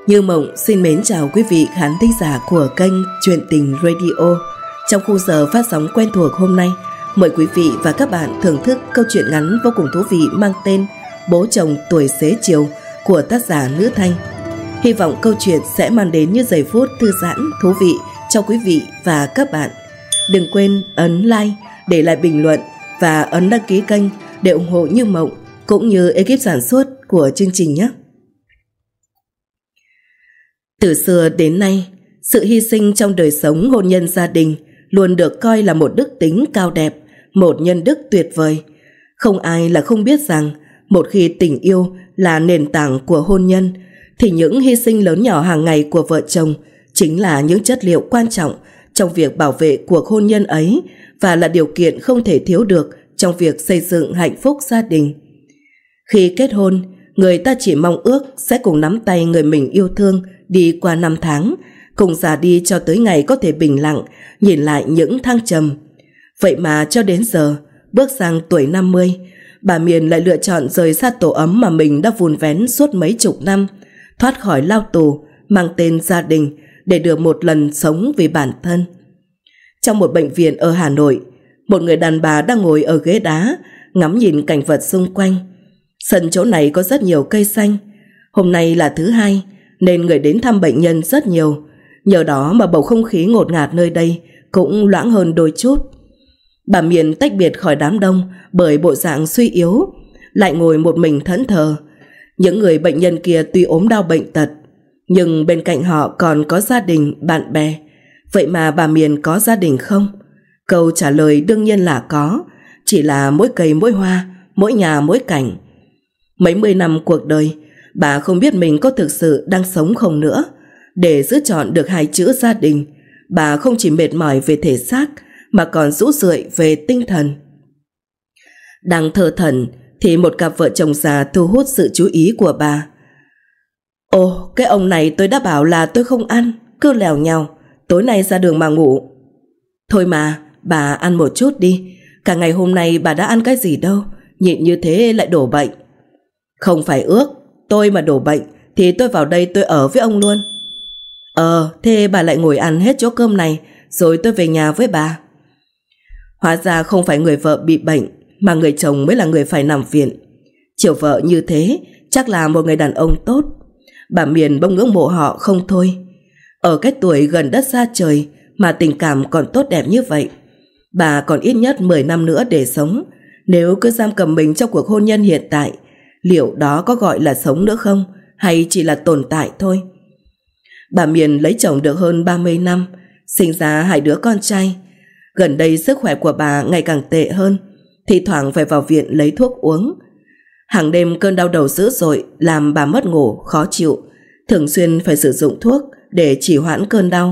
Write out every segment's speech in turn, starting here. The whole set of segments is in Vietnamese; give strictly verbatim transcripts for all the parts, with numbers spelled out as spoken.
Như Mộng xin mến chào quý vị khán thính giả của kênh Chuyện Tình Radio. Trong khung giờ phát sóng quen thuộc hôm nay, mời quý vị và các bạn thưởng thức câu chuyện ngắn vô cùng thú vị mang tên Bố chồng tuổi xế chiều của tác giả Nữ Thanh. Hy vọng câu chuyện sẽ mang đến những giây phút thư giãn, thú vị cho quý vị và các bạn. Đừng quên ấn like, để lại bình luận và ấn đăng ký kênh để ủng hộ Như Mộng cũng như ekip sản xuất của chương trình nhé. Từ xưa đến nay, sự hy sinh trong đời sống hôn nhân gia đình luôn được coi là một đức tính cao đẹp, một nhân đức tuyệt vời. Không ai là không biết rằng một khi tình yêu là nền tảng của hôn nhân, thì những hy sinh lớn nhỏ hàng ngày của vợ chồng chính là những chất liệu quan trọng trong việc bảo vệ cuộc hôn nhân ấy và là điều kiện không thể thiếu được trong việc xây dựng hạnh phúc gia đình. Khi kết hôn, người ta chỉ mong ước sẽ cùng nắm tay người mình yêu thương đi qua năm tháng, cùng già đi cho tới ngày có thể bình lặng nhìn lại những thăng trầm. Vậy mà cho đến giờ, bước sang tuổi năm mươi, bà Miền lại lựa chọn rời xa tổ ấm mà mình đã vun vén suốt mấy chục năm, thoát khỏi lao tù mang tên gia đình để được một lần sống vì bản thân. Trong một bệnh viện ở Hà Nội, một người đàn bà đang ngồi ở ghế đá ngắm nhìn cảnh vật xung quanh. Sân chỗ này có rất nhiều cây xanh. Hôm nay là thứ hai nên người đến thăm bệnh nhân rất nhiều, nhờ đó mà bầu không khí ngột ngạt nơi đây cũng loãng hơn đôi chút. Bà Miền tách biệt khỏi đám đông bởi bộ dạng suy yếu, lại ngồi một mình thẫn thờ. Những người bệnh nhân kia tuy ốm đau bệnh tật, nhưng bên cạnh họ còn có gia đình, bạn bè. Vậy mà bà Miền có gia đình không? Câu trả lời đương nhiên là có, chỉ là mỗi cây mỗi hoa, mỗi nhà mỗi cảnh. Mấy mươi năm cuộc đời, bà không biết mình có thực sự đang sống không nữa. Để giữ trọn được hai chữ gia đình, bà không chỉ mệt mỏi về thể xác mà còn rũ rượi về tinh thần. Đang thơ thẩn thì một cặp vợ chồng già thu hút sự chú ý của bà. Ồ, cái ông này tôi đã bảo là tôi không ăn, cứ lèo nhào, tối nay ra đường mà ngủ. Thôi mà, bà ăn một chút đi, cả ngày hôm nay bà đã ăn cái gì đâu, nhịn như thế lại đổ bệnh. Không phải ước, tôi mà đổ bệnh thì tôi vào đây tôi ở với ông luôn. Ờ, thế bà lại ngồi ăn hết chỗ cơm này rồi tôi về nhà với bà. Hóa ra không phải người vợ bị bệnh mà người chồng mới là người phải nằm viện. Chiều vợ như thế chắc là một người đàn ông tốt. Bà Miền bỗng ngưỡng mộ họ không thôi. Ở cái tuổi gần đất xa trời mà tình cảm còn tốt đẹp như vậy. Bà còn ít nhất mười năm nữa để sống. Nếu cứ giam cầm mình trong cuộc hôn nhân hiện tại, liệu đó có gọi là sống nữa không, hay chỉ là tồn tại thôi? Bà Miền lấy chồng được hơn ba mươi năm, sinh ra hai đứa con trai. Gần đây sức khỏe của bà ngày càng tệ hơn, thi thoảng phải vào viện lấy thuốc uống. Hàng đêm cơn đau đầu dữ dội làm bà mất ngủ, khó chịu, thường xuyên phải sử dụng thuốc để trì hoãn cơn đau.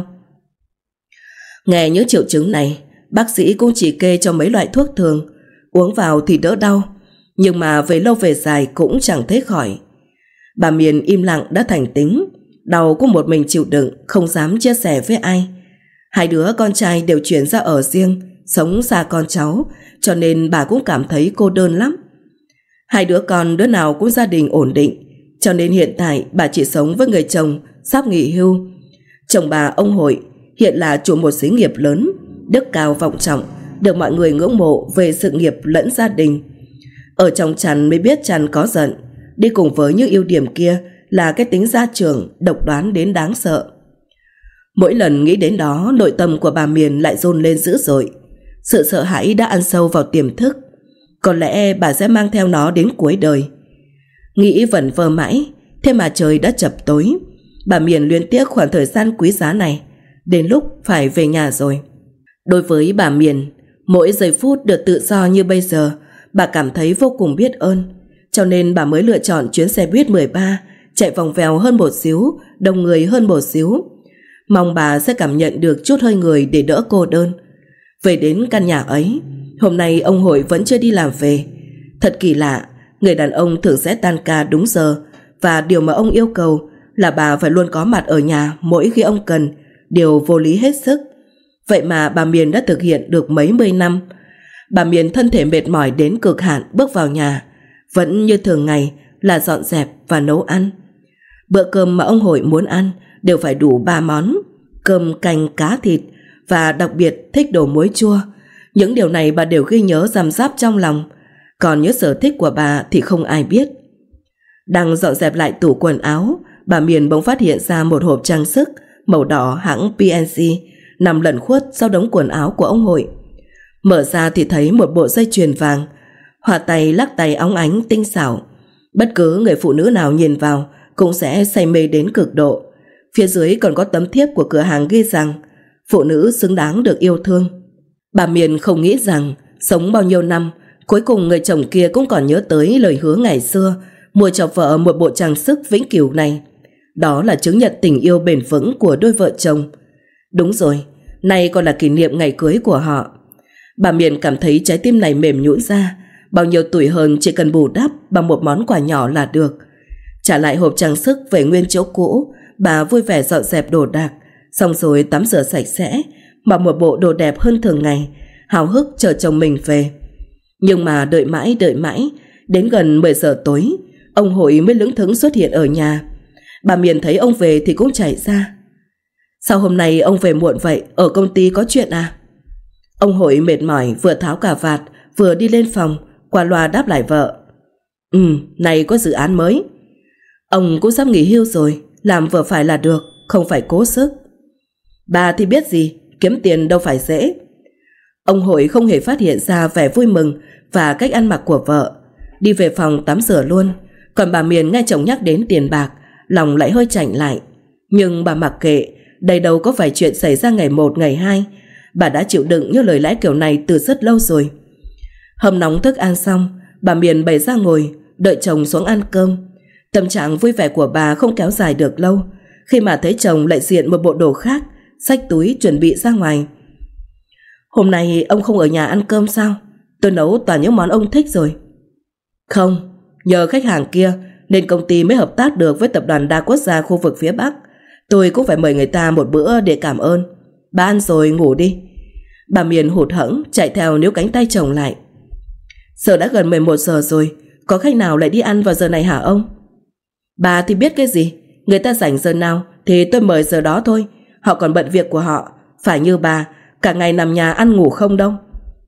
Nghe những triệu chứng này, bác sĩ cũng chỉ kê cho mấy loại thuốc thường, uống vào thì đỡ đau, nhưng mà về lâu về dài cũng chẳng thấy khỏi. Bà Miền im lặng đã thành tính, đau cũng một mình chịu đựng, không dám chia sẻ với ai. Hai đứa con trai đều chuyển ra ở riêng, sống xa con cháu, cho nên bà cũng cảm thấy cô đơn lắm. Hai đứa con đứa nào cũng gia đình ổn định, cho nên hiện tại bà chỉ sống với người chồng sắp nghỉ hưu. Chồng bà ông Hội hiện là chủ một xí nghiệp lớn, đức cao vọng trọng, được mọi người ngưỡng mộ về sự nghiệp lẫn gia đình. Ở trong chăn mới biết chăn có giận, đi cùng với những ưu điểm kia là cái tính gia trưởng độc đoán đến đáng sợ. Mỗi lần nghĩ đến đó, nội tâm của bà Miền lại run lên dữ dội. Sự sợ hãi đã ăn sâu vào tiềm thức. Có lẽ bà sẽ mang theo nó đến cuối đời. Nghĩ vẩn vơ mãi, thế mà trời đã chập tối. Bà Miền luyến tiếc khoảng thời gian quý giá này, đến lúc phải về nhà rồi. Đối với bà Miền, mỗi giây phút được tự do như bây giờ, bà cảm thấy vô cùng biết ơn. Cho nên bà mới lựa chọn chuyến xe buýt mười ba, chạy vòng vèo hơn một xíu, đông người hơn một xíu. Mong bà sẽ cảm nhận được chút hơi người để đỡ cô đơn. Về đến căn nhà ấy, hôm nay ông Hội vẫn chưa đi làm về. Thật kỳ lạ, người đàn ông thường sẽ tan ca đúng giờ, và điều mà ông yêu cầu là bà phải luôn có mặt ở nhà mỗi khi ông cần, điều vô lý hết sức. Vậy mà bà Miền đã thực hiện được mấy mươi năm. Bà Miền thân thể mệt mỏi đến cực hạn bước vào nhà, vẫn như thường ngày là dọn dẹp và nấu ăn. Bữa cơm mà ông Hội muốn ăn đều phải đủ ba món: cơm, canh, cá, thịt, và đặc biệt thích đồ muối chua. Những điều này bà đều ghi nhớ răm rắp trong lòng, còn những sở thích của bà thì không ai biết. Đang dọn dẹp lại tủ quần áo, bà Miền bỗng phát hiện ra một hộp trang sức màu đỏ hãng pê en xê nằm lẩn khuất sau đống quần áo của ông Hội. Mở ra thì thấy một bộ dây chuyền vàng, hòa tay lắc tay óng ánh tinh xảo. Bất cứ người phụ nữ nào nhìn vào cũng sẽ say mê đến cực độ. Phía dưới còn có tấm thiếp của cửa hàng ghi rằng phụ nữ xứng đáng được yêu thương. Bà Miền không nghĩ rằng sống bao nhiêu năm, cuối cùng người chồng kia cũng còn nhớ tới lời hứa ngày xưa mua cho vợ một bộ trang sức vĩnh cửu này. Đó là chứng nhận tình yêu bền vững của đôi vợ chồng. Đúng rồi, nay còn là kỷ niệm ngày cưới của họ. Bà Miền cảm thấy trái tim này mềm nhũn ra. Bao nhiêu tuổi hơn chỉ cần bù đắp bằng một món quà nhỏ là được. Trả lại hộp trang sức về nguyên chỗ cũ, bà vui vẻ dọn dẹp đồ đạc, xong rồi tắm rửa sạch sẽ, mặc một bộ đồ đẹp hơn thường ngày, háo hức chờ chồng mình về. Nhưng mà đợi mãi đợi mãi, đến gần mười giờ tối, ông Hội mới lững thững xuất hiện ở nhà. Bà Miền thấy ông về thì cũng chạy ra. Sao hôm nay ông về muộn vậy, ở công ty có chuyện à? Ông Hội mệt mỏi vừa tháo cà vạt vừa đi lên phòng, qua loa đáp lại vợ. Ừ, này có dự án mới. Ông cũng sắp nghỉ hưu rồi, làm vừa phải là được, không phải cố sức. Bà thì biết gì, kiếm tiền đâu phải dễ. Ông Hội không hề phát hiện ra vẻ vui mừng và cách ăn mặc của vợ, đi về phòng tắm rửa luôn. Còn bà Miền nghe chồng nhắc đến tiền bạc, lòng lại hơi chạnh lại. Nhưng bà mặc kệ, đây đâu có phải chuyện xảy ra ngày một ngày hai. Bà đã chịu đựng như lời lẽ kiểu này từ rất lâu rồi. Hâm nóng thức ăn xong, bà Miền bày ra ngồi đợi chồng xuống ăn cơm. Tâm trạng vui vẻ của bà không kéo dài được lâu, khi mà thấy chồng lại diện một bộ đồ khác, xách túi chuẩn bị ra ngoài. Hôm nay ông không ở nhà ăn cơm sao? Tôi nấu toàn những món ông thích rồi. Không, nhờ khách hàng kia nên công ty mới hợp tác được với tập đoàn đa quốc gia khu vực phía Bắc. Tôi cũng phải mời người ta một bữa để cảm ơn. Bà ăn rồi ngủ đi. Bà Miền hụt hẫng chạy theo níu cánh tay chồng lại. Giờ đã gần mười một giờ rồi, có khách nào lại đi ăn vào giờ này hả ông? Bà thì biết cái gì, người ta rảnh giờ nào thì tôi mời giờ đó thôi. Họ còn bận việc của họ, phải như bà cả ngày nằm nhà ăn ngủ không đâu.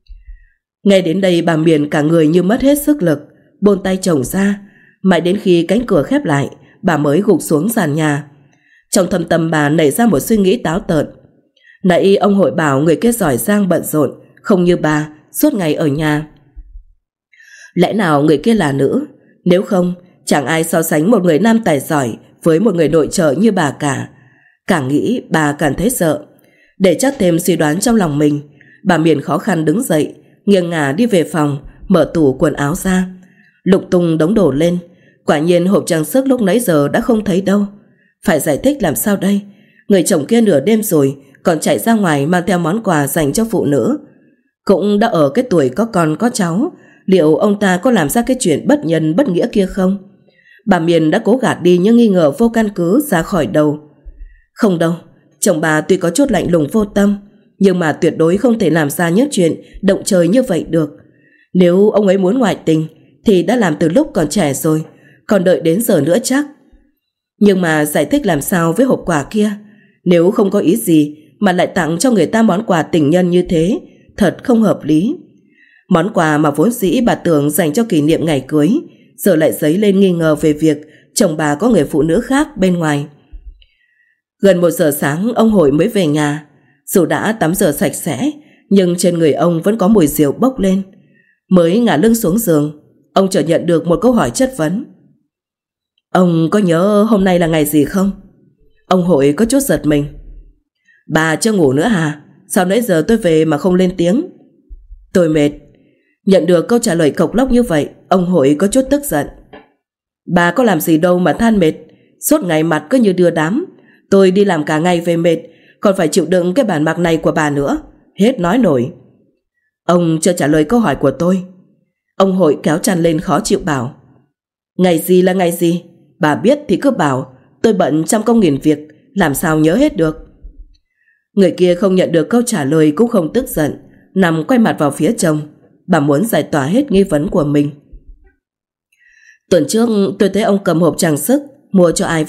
Nghe đến đây bà Miền cả người như mất hết sức lực, buông tay chồng ra. Mãi đến khi cánh cửa khép lại, bà mới gục xuống sàn nhà. Trong thâm tâm bà nảy ra một suy nghĩ táo tợn. Nãy ông Hội bảo người kia giỏi giang bận rộn, không như bà suốt ngày ở nhà. Lẽ nào người kia là nữ? Nếu không, chẳng ai so sánh một người nam tài giỏi với một người nội trợ như bà cả. Càng nghĩ bà càng thấy sợ. Để chắc thêm suy đoán trong lòng mình, bà Miền khó khăn đứng dậy, nghiêng ngả đi về phòng, mở tủ quần áo ra, lục tung đống đồ lên. Quả nhiên hộp trang sức lúc nãy giờ đã không thấy đâu. Phải giải thích làm sao đây? Người chồng kia nửa đêm rồi còn chạy ra ngoài mang theo món quà dành cho phụ nữ. Cũng đã ở cái tuổi có con có cháu, liệu ông ta có làm ra cái chuyện bất nhân bất nghĩa kia không? Bà Miền đã cố gạt đi những nghi ngờ vô căn cứ ra khỏi đầu. Không đâu, chồng bà tuy có chút lạnh lùng vô tâm, nhưng mà tuyệt đối không thể làm ra những chuyện động trời như vậy được. Nếu ông ấy muốn ngoại tình thì đã làm từ lúc còn trẻ rồi, còn đợi đến giờ nữa chắc. Nhưng mà giải thích làm sao với hộp quà kia? Nếu không có ý gì mà lại tặng cho người ta món quà tình nhân như thế, thật không hợp lý. Món quà mà vốn dĩ bà tưởng dành cho kỷ niệm ngày cưới, giờ lại dấy lên nghi ngờ về việc chồng bà có người phụ nữ khác bên ngoài. Gần một giờ sáng ông Hội mới về nhà. Dù đã tắm rửa sạch sẽ, nhưng trên người ông vẫn có mùi rượu bốc lên. Mới ngả lưng xuống giường, ông chợt nhận được một câu hỏi chất vấn. Ông có nhớ hôm nay là ngày gì không? Ông Hội có chút giật mình. Bà chưa ngủ nữa hả? Sao nãy giờ tôi về mà không lên tiếng? Tôi mệt. Nhận được câu trả lời cộc lốc như vậy, ông Hội có chút tức giận. Bà có làm gì đâu mà than mệt, suốt ngày mặt cứ như đưa đám. Tôi đi làm cả ngày về mệt, còn phải chịu đựng cái bản mặc này của bà nữa. Hết nói nổi. Ông chưa trả lời câu hỏi của tôi. Ông Hội kéo chăn lên khó chịu bảo. Ngày gì là ngày gì? Bà biết thì cứ bảo. Tôi bận trăm công nghìn việc, làm sao nhớ hết được. Người kia không nhận được câu trả lời cũng không tức giận, nằm quay mặt vào phía chồng. Bà muốn giải tỏa hết nghi vấn của mình. Tuần trước tôi thấy ông cầm hộp trang sức mua cho ai